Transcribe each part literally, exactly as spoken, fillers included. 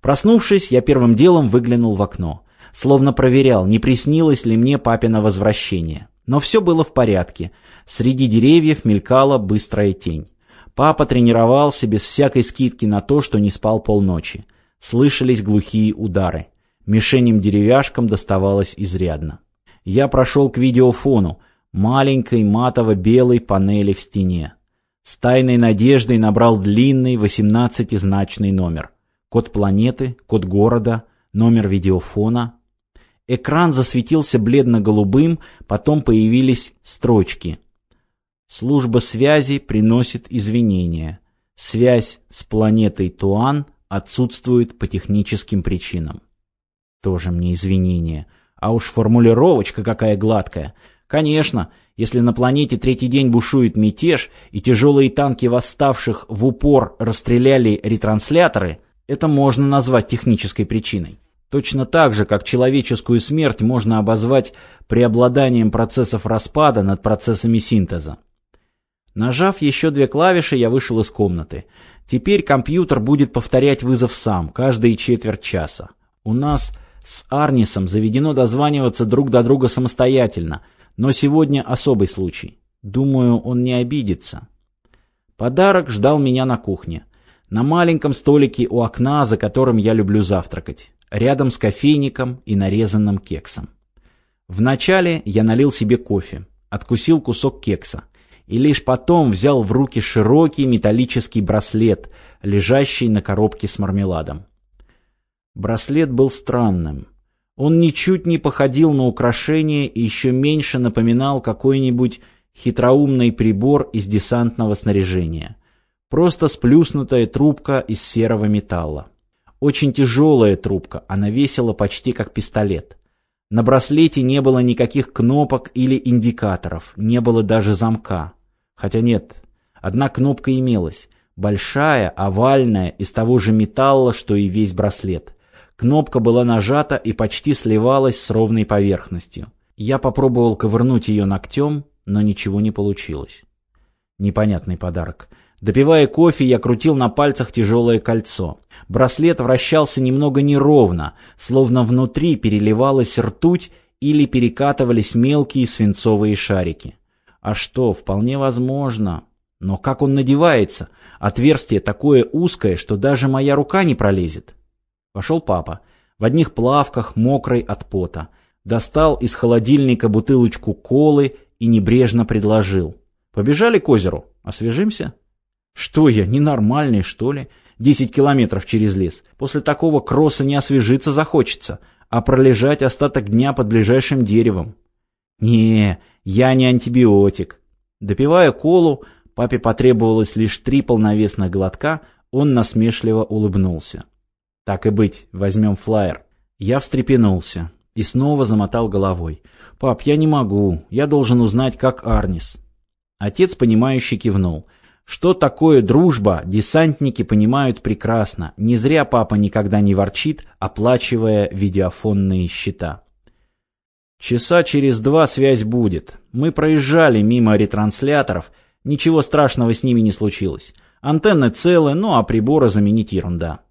Проснувшись, я первым делом выглянул в окно. Словно проверял, не приснилось ли мне папино возвращение. Но все было в порядке. Среди деревьев мелькала быстрая тень. Папа тренировался без всякой скидки на то, что не спал полночи. Слышались глухие удары. Мишеням-деревяшкам доставалось изрядно. Я прошел к видеофону, маленькой матово-белой панели в стене. С тайной надеждой набрал длинный восемнадцатизначный номер. Код планеты, код города, номер видеофона. Экран засветился бледно-голубым, потом появились строчки. Служба связи приносит извинения. Связь с планетой Туан отсутствует по техническим причинам. Тоже мне извинения. А уж формулировочка какая гладкая. Конечно, если на планете третий день бушует мятеж, и тяжелые танки восставших в упор расстреляли ретрансляторы, это можно назвать технической причиной. Точно так же, как человеческую смерть можно обозвать преобладанием процессов распада над процессами синтеза. Нажав еще две клавиши, я вышел из комнаты. Теперь компьютер будет повторять вызов сам, каждые четверть часа. У нас с Арнисом заведено дозваниваться друг до друга самостоятельно, но сегодня особый случай. Думаю, он не обидится. Подарок ждал меня на кухне. На маленьком столике у окна, за которым я люблю завтракать. Рядом с кофейником и нарезанным кексом. Вначале я налил себе кофе, откусил кусок кекса и лишь потом взял в руки широкий металлический браслет, лежащий на коробке с мармеладом. Браслет был странным. Он ничуть не походил на украшение и еще меньше напоминал какой-нибудь хитроумный прибор из десантного снаряжения. Просто сплюснутая трубка из серого металла. Очень тяжелая трубка, она весила почти как пистолет. На браслете не было никаких кнопок или индикаторов, не было даже замка. Хотя нет, одна кнопка имелась, большая, овальная, из того же металла, что и весь браслет. Кнопка была нажата и почти сливалась с ровной поверхностью. Я попробовал ковырнуть ее ногтем, но ничего не получилось. Непонятный подарок. Допивая кофе, я крутил на пальцах тяжелое кольцо. Браслет вращался немного неровно, словно внутри переливалась ртуть или перекатывались мелкие свинцовые шарики. А что, вполне возможно. Но как он надевается? Отверстие такое узкое, что даже моя рука не пролезет. Вошел папа, в одних плавках, мокрый от пота. Достал из холодильника бутылочку колы и небрежно предложил. «Побежали к озеру? Освежимся?» «Что я, ненормальный, что ли? Десять километров через лес. После такого кросса не освежиться захочется, а пролежать остаток дня под ближайшим деревом». «Не, я не антибиотик». Допивая колу, папе потребовалось лишь три полновесных глотка, он насмешливо улыбнулся. «Так и быть, возьмем флаер». Я встрепенулся и снова замотал головой. «Пап, я не могу, я должен узнать, как Арнис». Отец, понимающе кивнул. Что такое дружба, десантники понимают прекрасно. Не зря папа никогда не ворчит, оплачивая видеофонные счета. «Часа через два связь будет. Мы проезжали мимо ретрансляторов. Ничего страшного с ними не случилось. Антенны целы, ну а приборы заменить ерунда».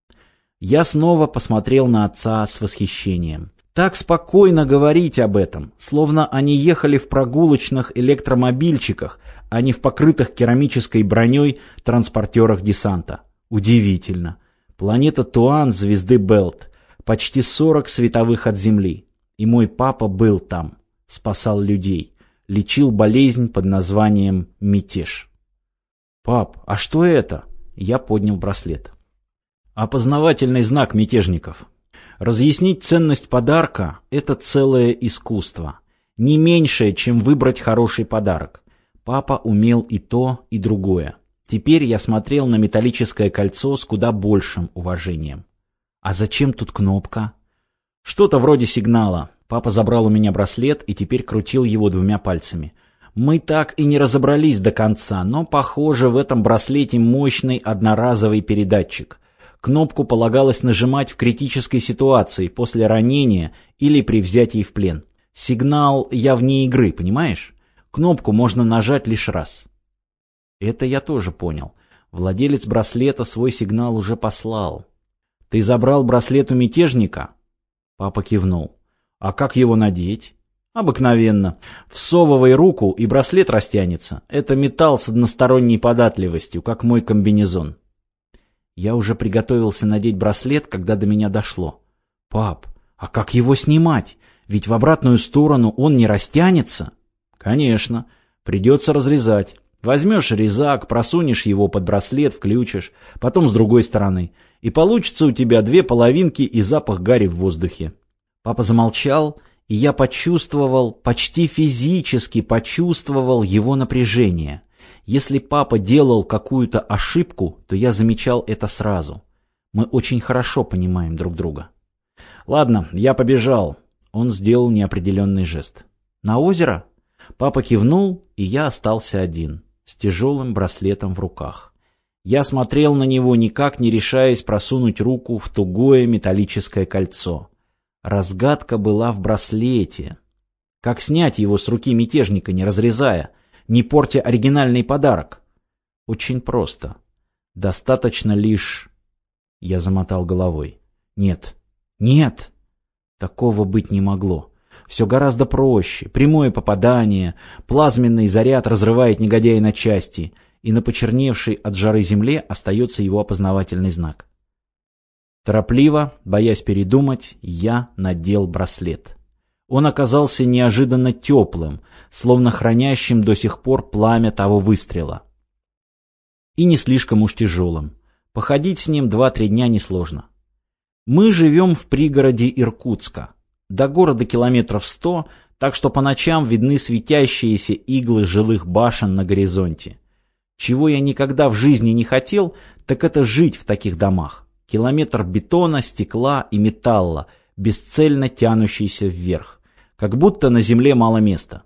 Я снова посмотрел на отца с восхищением. Так спокойно говорить об этом, словно они ехали в прогулочных электромобильчиках, а не в покрытых керамической броней транспортерах десанта. Удивительно. Планета Туан звезды Белт. Почти сорок световых от Земли. И мой папа был там. Спасал людей. Лечил болезнь под названием мятеж. «Пап, а что это?» Я поднял браслет. Опознавательный знак мятежников. Разъяснить ценность подарка – это целое искусство. Не меньшее, чем выбрать хороший подарок. Папа умел и то, и другое. Теперь я смотрел на металлическое кольцо с куда большим уважением. А зачем тут кнопка? Что-то вроде сигнала. Папа забрал у меня браслет и теперь крутил его двумя пальцами. Мы так и не разобрались до конца, но, похоже, в этом браслете мощный одноразовый передатчик. Кнопку полагалось нажимать в критической ситуации, после ранения или при взятии в плен. Сигнал «я вне игры», понимаешь? Кнопку можно нажать лишь раз. Это я тоже понял. Владелец браслета свой сигнал уже послал. Ты забрал браслет у мятежника? Папа кивнул. А как его надеть? Обыкновенно. Всовывай руку, и браслет растянется. Это металл с односторонней податливостью, как мой комбинезон. Я уже приготовился надеть браслет, когда до меня дошло. Пап, а как его снимать? Ведь в обратную сторону он не растянется. Конечно. Придется разрезать. Возьмешь резак, просунешь его под браслет, включишь, потом с другой стороны. И получится у тебя две половинки и запах гари в воздухе. Папа замолчал, и я почувствовал, почти физически почувствовал его напряжение. Если папа делал какую-то ошибку, то я замечал это сразу. Мы очень хорошо понимаем друг друга. Ладно, я побежал. Он сделал неопределенный жест. На озеро? Папа кивнул, и я остался один, с тяжелым браслетом в руках. Я смотрел на него, никак не решаясь просунуть руку в тугое металлическое кольцо. Разгадка была в браслете. Как снять его с руки мятежника, не разрезая, не портя оригинальный подарок? Очень просто. Достаточно лишь... Я замотал головой. Нет, нет, такого быть не могло. Все гораздо проще. Прямое попадание, плазменный заряд разрывает негодяя на части, и на почерневшей от жары земле остается его опознавательный знак. Торопливо, боясь передумать, я надел браслет. Он оказался неожиданно теплым, словно хранящим до сих пор пламя того выстрела. И не слишком уж тяжелым. Походить с ним два-три дня несложно. Мы живем в пригороде Иркутска. До города километров сто, так что по ночам видны светящиеся иглы жилых башен на горизонте. Чего я никогда в жизни не хотел, так это жить в таких домах. Километр бетона, стекла и металла, бесцельно тянущийся вверх. Как будто на земле мало места.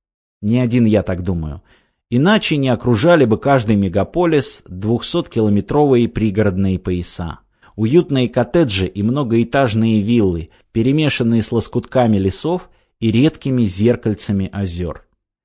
Не один я так думаю. Иначе не окружали бы каждый мегаполис двухсоткилометровые пригородные пояса. Уютные коттеджи и многоэтажные виллы, перемешанные с лоскутками лесов и редкими зеркальцами озер.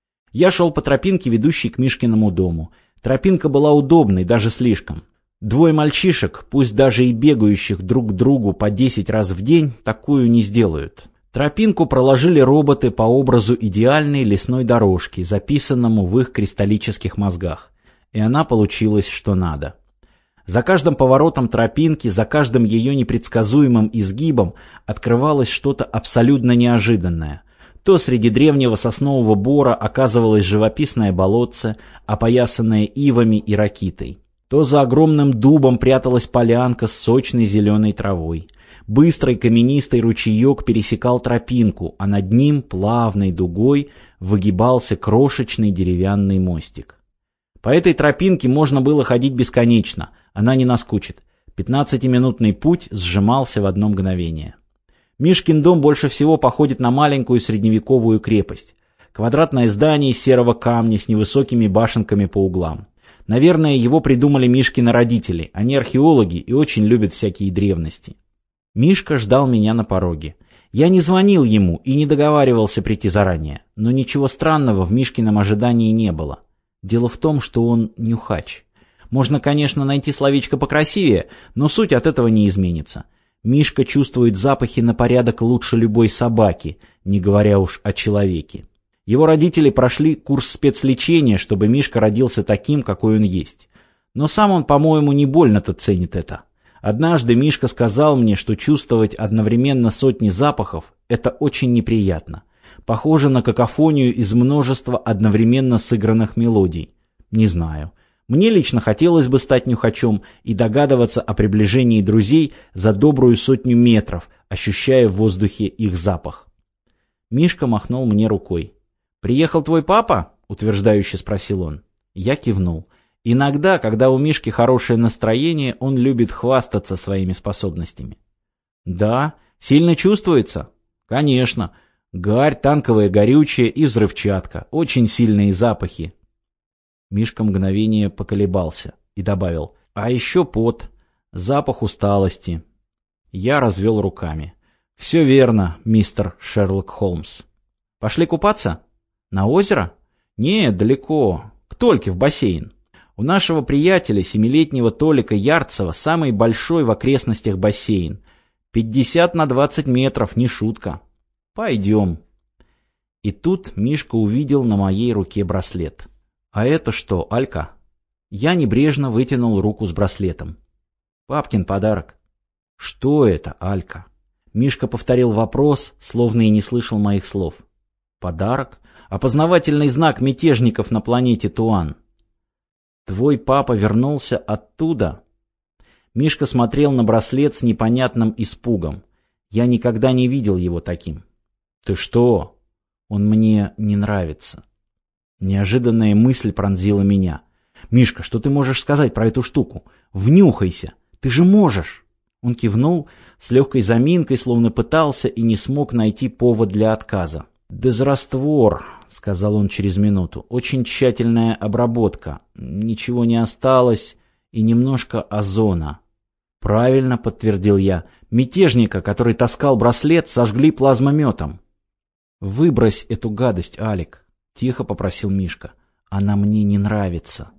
Я шел по тропинке, ведущей к Мишкиному дому. Тропинка была удобной, даже слишком. Двое мальчишек, пусть даже и бегающих друг к другу по десять раз в день, такую не сделают. Тропинку проложили роботы по образу идеальной лесной дорожки, записанному в их кристаллических мозгах. И она получилась что надо. За каждым поворотом тропинки, за каждым ее непредсказуемым изгибом открывалось что-то абсолютно неожиданное. То среди древнего соснового бора оказывалось живописное болотце, опоясанное ивами и ракитой. То за огромным дубом пряталась полянка с сочной зеленой травой. Быстрый каменистый ручеек пересекал тропинку, а над ним плавной дугой выгибался крошечный деревянный мостик. По этой тропинке можно было ходить бесконечно, она не наскучит. Пятнадцатиминутный путь сжимался в одно мгновение. Мишкин дом больше всего походит на маленькую средневековую крепость. Квадратное здание из серого камня с невысокими башенками по углам. Наверное, его придумали Мишкины родители, они археологи и очень любят всякие древности. Мишка ждал меня на пороге. Я не звонил ему и не договаривался прийти заранее, но ничего странного в Мишкином ожидании не было. Дело в том, что он нюхач. Можно, конечно, найти словечко покрасивее, но суть от этого не изменится. Мишка чувствует запахи на порядок лучше любой собаки, не говоря уж о человеке. Его родители прошли курс спецлечения, чтобы Мишка родился таким, какой он есть. Но сам он, по-моему, не больно-то ценит это. Однажды Мишка сказал мне, что чувствовать одновременно сотни запахов – это очень неприятно. Похоже на какофонию из множества одновременно сыгранных мелодий. Не знаю. Мне лично хотелось бы стать нюхачом и догадываться о приближении друзей за добрую сотню метров, ощущая в воздухе их запах. Мишка махнул мне рукой. «Приехал твой папа?» — утверждающе спросил он. Я кивнул. Иногда, когда у Мишки хорошее настроение, он любит хвастаться своими способностями. «Да, сильно чувствуется?» «Конечно. Гарь, танковое горючее и взрывчатка. Очень сильные запахи». Мишка мгновение поколебался и добавил: «А еще пот, запах усталости». Я развел руками. «Все верно, мистер Шерлок Холмс». «Пошли купаться? На озеро?» «Нет, далеко. К Тольке в бассейн. У нашего приятеля, семилетнего Толика Ярцева, самый большой в окрестностях бассейн. пятьдесят на двадцать метров, не шутка. Пойдем. И тут Мишка увидел на моей руке браслет. А это что, Алька? Я небрежно вытянул руку с браслетом. Папкин подарок. Что это, Алька? Мишка повторил вопрос, словно и не слышал моих слов. Подарок? Опознавательный знак мятежников на планете Туан. Твой папа вернулся оттуда? Мишка смотрел на браслет с непонятным испугом. Я никогда не видел его таким. Ты что? Он мне не нравится. Неожиданная мысль пронзила меня. Мишка, что ты можешь сказать про эту штуку? Внюхайся. Ты же можешь. Он кивнул с легкой заминкой, словно пытался и не смог найти повод для отказа. «Дезраствор», — сказал он через минуту. «Очень тщательная обработка. Ничего не осталось. И немножко озона». «Правильно», — подтвердил я. «Мятежника, который таскал браслет, сожгли плазмометом». «Выбрось эту гадость, Алик», — тихо попросил Мишка. «Она мне не нравится».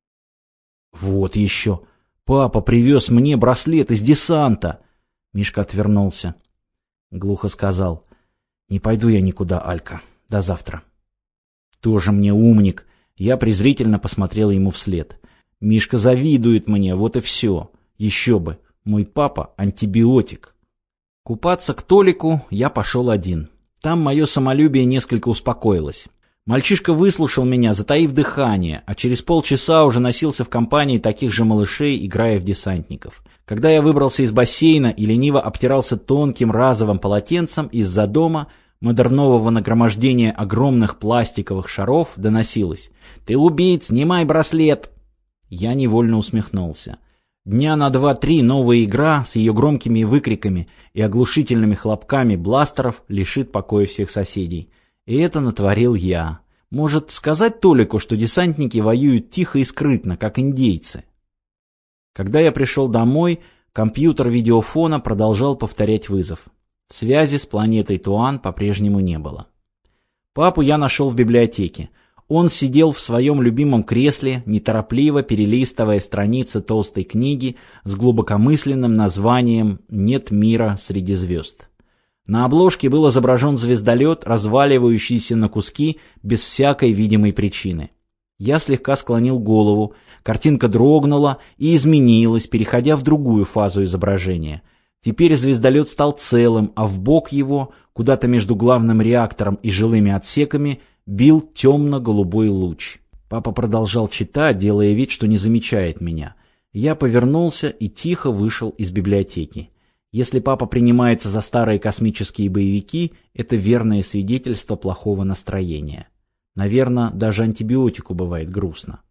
«Вот еще. Папа привез мне браслет из десанта». Мишка отвернулся. Глухо сказал. «Не пойду я никуда, Алька. До завтра». «Тоже мне умник». Я презрительно посмотрел ему вслед. «Мишка завидует мне, вот и все. Еще бы. Мой папа антибиотик». Купаться к Толику я пошел один. Там мое самолюбие несколько успокоилось. Мальчишка выслушал меня, затаив дыхание, а через полчаса уже носился в компании таких же малышей, играя в десантников. Когда я выбрался из бассейна и лениво обтирался тонким разовым полотенцем, из-за дома модернового нагромождения огромных пластиковых шаров доносилось: «Ты убийц, снимай браслет!» Я невольно усмехнулся. Дня на два-три новая игра с ее громкими выкриками и оглушительными хлопками бластеров лишит покоя всех соседей. И это натворил я. Может, сказать Толику, что десантники воюют тихо и скрытно, как индейцы? Когда я пришел домой, компьютер видеофона продолжал повторять вызов. Связи с планетой Туан по-прежнему не было. Папу я нашел в библиотеке. Он сидел в своем любимом кресле, неторопливо перелистывая страницы толстой книги с глубокомысленным названием «Нет мира среди звезд». На обложке был изображен звездолет, разваливающийся на куски без всякой видимой причины. Я слегка склонил голову, картинка дрогнула и изменилась, переходя в другую фазу изображения. Теперь звездолет стал целым, а в бок его, куда-то между главным реактором и жилыми отсеками, бил темно-голубой луч. Папа продолжал читать, делая вид, что не замечает меня. Я повернулся и тихо вышел из библиотеки. Если папа принимается за старые космические боевики, это верное свидетельство плохого настроения. Наверное, даже антибиотику бывает грустно.